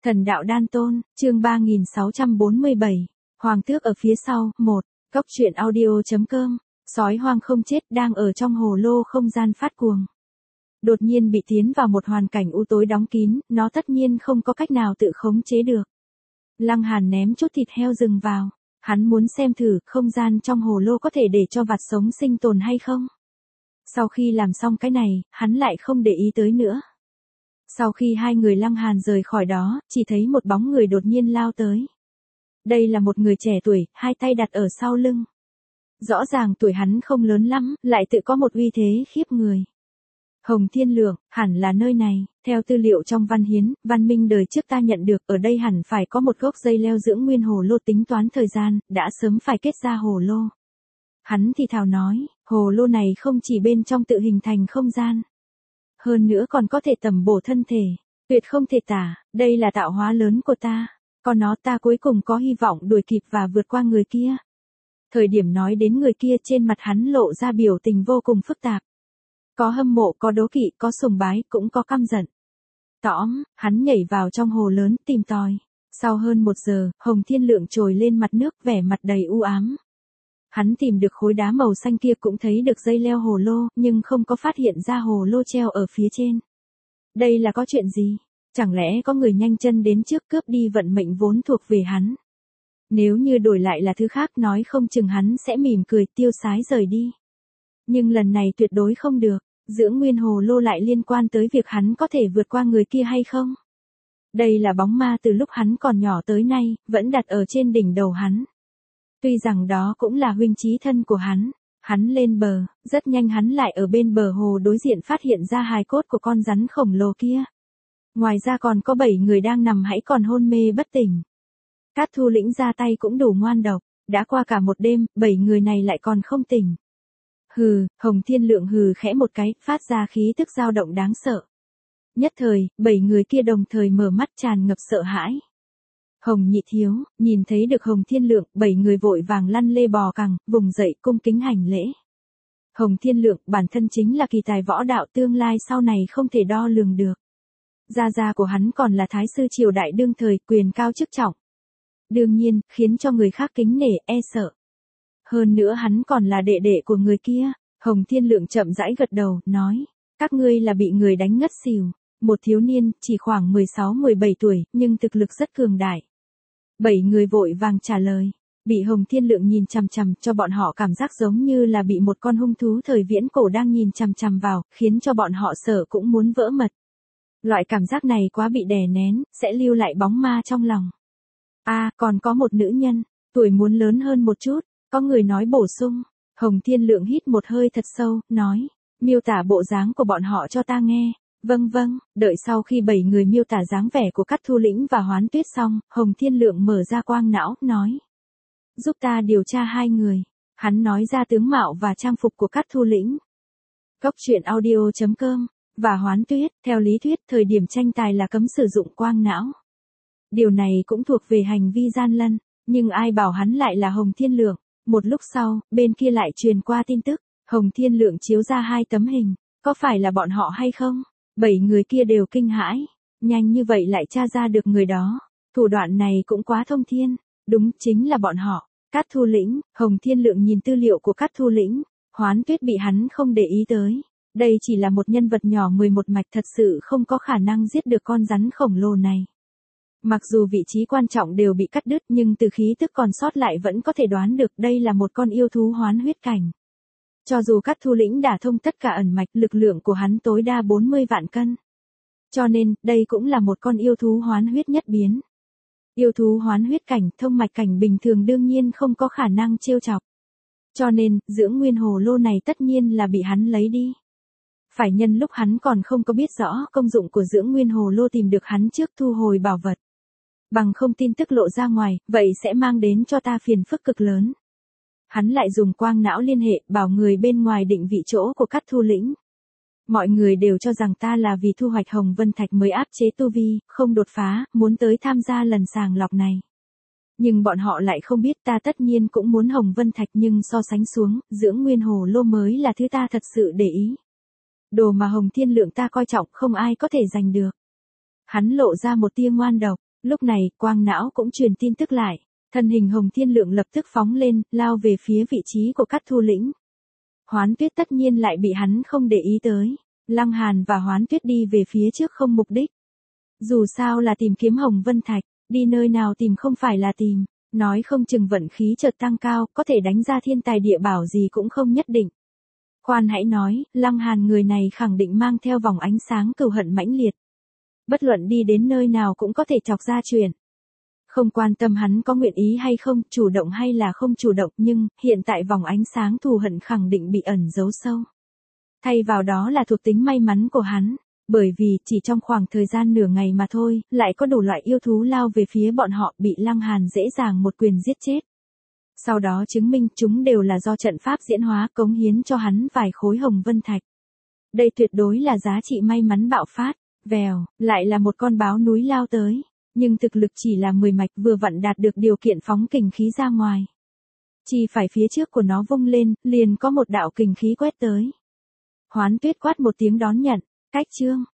Thần đạo đan tôn, chương 3647. Hoàng tước ở phía sau, 1. Cốc truyện audio.com. Sói hoang không chết đang ở trong hồ lô không gian phát cuồng. Đột nhiên bị tiến vào một hoàn cảnh u tối đóng kín, nó tất nhiên không có cách nào tự khống chế được. Lăng Hàn ném chút thịt heo rừng vào. Hắn muốn xem thử không gian trong hồ lô có thể để cho vật sống sinh tồn hay không. Sau khi làm xong cái này, hắn lại không để ý tới nữa. Sau khi hai người Lăng Hàn rời khỏi đó, chỉ thấy một bóng người đột nhiên lao tới. Đây là một người trẻ tuổi, hai tay đặt ở sau lưng. Rõ ràng tuổi hắn không lớn lắm, lại tự có một uy thế khiếp người. Hồng Thiên Lượng, hẳn là nơi này, theo tư liệu trong văn hiến, văn minh đời trước ta nhận được, ở đây hẳn phải có một gốc dây leo dưỡng nguyên hồ lô tính toán thời gian, đã sớm phải kết ra hồ lô. Hắn thì thào nói, hồ lô này không chỉ bên trong tự hình thành không gian. Hơn nữa còn có thể tầm bổ thân thể, tuyệt không thể tả, đây là tạo hóa lớn của ta. Còn nó ta cuối cùng có hy vọng đuổi kịp và vượt qua người kia. Thời điểm nói đến người kia trên mặt hắn lộ ra biểu tình vô cùng phức tạp. Có hâm mộ, có đố kỵ, có sùng bái, cũng có căm giận. Tõm, hắn nhảy vào trong hồ lớn tìm tòi. Sau hơn 1 giờ, Hồng Thiên Lượng trồi lên mặt nước vẻ mặt đầy u ám. Hắn tìm được khối đá màu xanh kia cũng thấy được dây leo hồ lô, nhưng không có phát hiện ra hồ lô treo ở phía trên. Đây là có chuyện gì? Chẳng lẽ có người nhanh chân đến trước cướp đi vận mệnh vốn thuộc về hắn? Nếu như đổi lại là thứ khác nói không chừng hắn sẽ mỉm cười tiêu sái rời đi. Nhưng lần này tuyệt đối không được, dưỡng nguyên hồ lô lại liên quan tới việc hắn có thể vượt qua người kia hay không? Đây là bóng ma từ lúc hắn còn nhỏ tới nay, vẫn đặt ở trên đỉnh đầu hắn. Tuy rằng đó cũng là huynh chí thân của hắn. Hắn lên bờ, rất nhanh hắn lại ở bên bờ hồ đối diện phát hiện ra hài cốt của con rắn khổng lồ kia. Ngoài ra còn có 7 người đang nằm hãy còn hôn mê bất tỉnh. Cát Thu Lĩnh ra tay cũng đủ ngoan độc, đã qua cả một đêm, 7 người này lại còn không tỉnh. Hừ, Hồng Thiên Lượng hừ khẽ một cái, phát ra khí tức dao động đáng sợ. Nhất thời, 7 người kia đồng thời mở mắt tràn ngập sợ hãi. Hồng Nhị Thiếu, nhìn thấy được Hồng Thiên Lượng, 7 người vội vàng lăn lê bò cẳng, vùng dậy cung kính hành lễ. Hồng Thiên Lượng bản thân chính là kỳ tài võ đạo tương lai sau này không thể đo lường được. Gia gia của hắn còn là thái sư triều đại đương thời, quyền cao chức trọng. Đương nhiên, khiến cho người khác kính nể, e sợ. Hơn nữa hắn còn là đệ đệ của người kia. Hồng Thiên Lượng chậm rãi gật đầu, nói. Các ngươi là bị người đánh ngất xỉu. Một thiếu niên, chỉ khoảng 16-17 tuổi, nhưng thực lực rất cường đại. 7 người vội vàng trả lời. Bị Hồng Thiên Lượng nhìn chằm chằm cho bọn họ cảm giác giống như là bị một con hung thú thời viễn cổ đang nhìn chằm chằm vào, khiến cho bọn họ sợ cũng muốn vỡ mật. Loại cảm giác này quá bị đè nén, sẽ lưu lại bóng ma trong lòng. Còn có một nữ nhân, tuổi muốn lớn hơn một chút, có người nói bổ sung. Hồng Thiên Lượng hít một hơi thật sâu, nói, miêu tả bộ dáng của bọn họ cho ta nghe. Vâng, đợi sau khi 7 người miêu tả dáng vẻ của Cát Thu Lĩnh và Hoán Tuyết xong, Hồng Thiên Lượng mở ra quang não, nói. Giúp ta điều tra 2 người. Hắn nói ra tướng mạo và trang phục của Cát Thu Lĩnh. Cốc truyện audio.com. Và Hoán Tuyết, theo lý thuyết, thời điểm tranh tài là cấm sử dụng quang não. Điều này cũng thuộc về hành vi gian lận, nhưng ai bảo hắn lại là Hồng Thiên Lượng. Một lúc sau, bên kia lại truyền qua tin tức, Hồng Thiên Lượng chiếu ra 2 tấm hình, có phải là bọn họ hay không? 7 người kia đều kinh hãi, nhanh như vậy lại tra ra được người đó, thủ đoạn này cũng quá thông thiên, đúng chính là bọn họ. Cát Thu Lĩnh, Hồng Thiên Lượng nhìn tư liệu của Cát Thu Lĩnh, Hoán Tuyết bị hắn không để ý tới. Đây chỉ là một nhân vật nhỏ 11 mạch thật sự không có khả năng giết được con rắn khổng lồ này. Mặc dù vị trí quan trọng đều bị cắt đứt nhưng từ khí tức còn sót lại vẫn có thể đoán được đây là một con yêu thú hoán huyết cảnh. Cho dù Cát Thu Lĩnh đả thông tất cả ẩn mạch, lực lượng của hắn tối đa 40 vạn cân. Cho nên, đây cũng là một con yêu thú hoán huyết nhất biến. Yêu thú hoán huyết cảnh, thông mạch cảnh bình thường đương nhiên không có khả năng trêu chọc. Cho nên, dưỡng nguyên hồ lô này tất nhiên là bị hắn lấy đi. Phải nhân lúc hắn còn không có biết rõ công dụng của dưỡng nguyên hồ lô tìm được hắn trước thu hồi bảo vật. Bằng không tin tức lộ ra ngoài, vậy sẽ mang đến cho ta phiền phức cực lớn. Hắn lại dùng quang não liên hệ, bảo người bên ngoài định vị chỗ của Cát Thu Lĩnh. Mọi người đều cho rằng ta là vì thu hoạch Hồng Vân Thạch mới áp chế tu vi, không đột phá, muốn tới tham gia lần sàng lọc này. Nhưng bọn họ lại không biết ta tất nhiên cũng muốn Hồng Vân Thạch nhưng so sánh xuống, dưỡng nguyên hồ lô mới là thứ ta thật sự để ý. Đồ mà Hồng Thiên Lượng ta coi trọng không ai có thể giành được. Hắn lộ ra một tia ngoan độc, Lúc này, quang não cũng truyền tin tức lại. Thân hình Hồng Thiên Lượng lập tức phóng lên, lao về phía vị trí của Cát Thu Lĩnh. Hoán Tuyết tất nhiên lại bị hắn không để ý tới. Lăng Hàn và Hoán Tuyết đi về phía trước không mục đích. Dù sao là tìm kiếm Hồng Vân Thạch, đi nơi nào tìm không phải là tìm. Nói không chừng vận khí chợt tăng cao, có thể đánh ra thiên tài địa bảo gì cũng không nhất định. Khoan hãy nói, Lăng Hàn người này khẳng định mang theo vòng ánh sáng cừu hận mãnh liệt. Bất luận đi đến nơi nào cũng có thể chọc ra chuyện. Không quan tâm hắn có nguyện ý hay không, chủ động hay là không chủ động, nhưng hiện tại vòng ánh sáng thù hận khẳng định bị ẩn giấu sâu. Thay vào đó là thuộc tính may mắn của hắn, bởi vì chỉ trong khoảng thời gian nửa ngày mà thôi, lại có đủ loại yêu thú lao về phía bọn họ, bị Lăng Hàn dễ dàng một quyền giết chết. Sau đó chứng minh chúng đều là do trận pháp diễn hóa cống hiến cho hắn vài khối Hồng Vân Thạch. Đây tuyệt đối là giá trị may mắn bạo phát. Vèo, lại là một con báo núi lao tới, nhưng thực lực chỉ là 10 mạch, vừa vặn đạt được điều kiện phóng kình khí ra ngoài. Chỉ phải phía trước của nó vung lên, liền có một đạo kình khí quét tới. Hoán Tuyết quát một tiếng đón nhận, cách chương.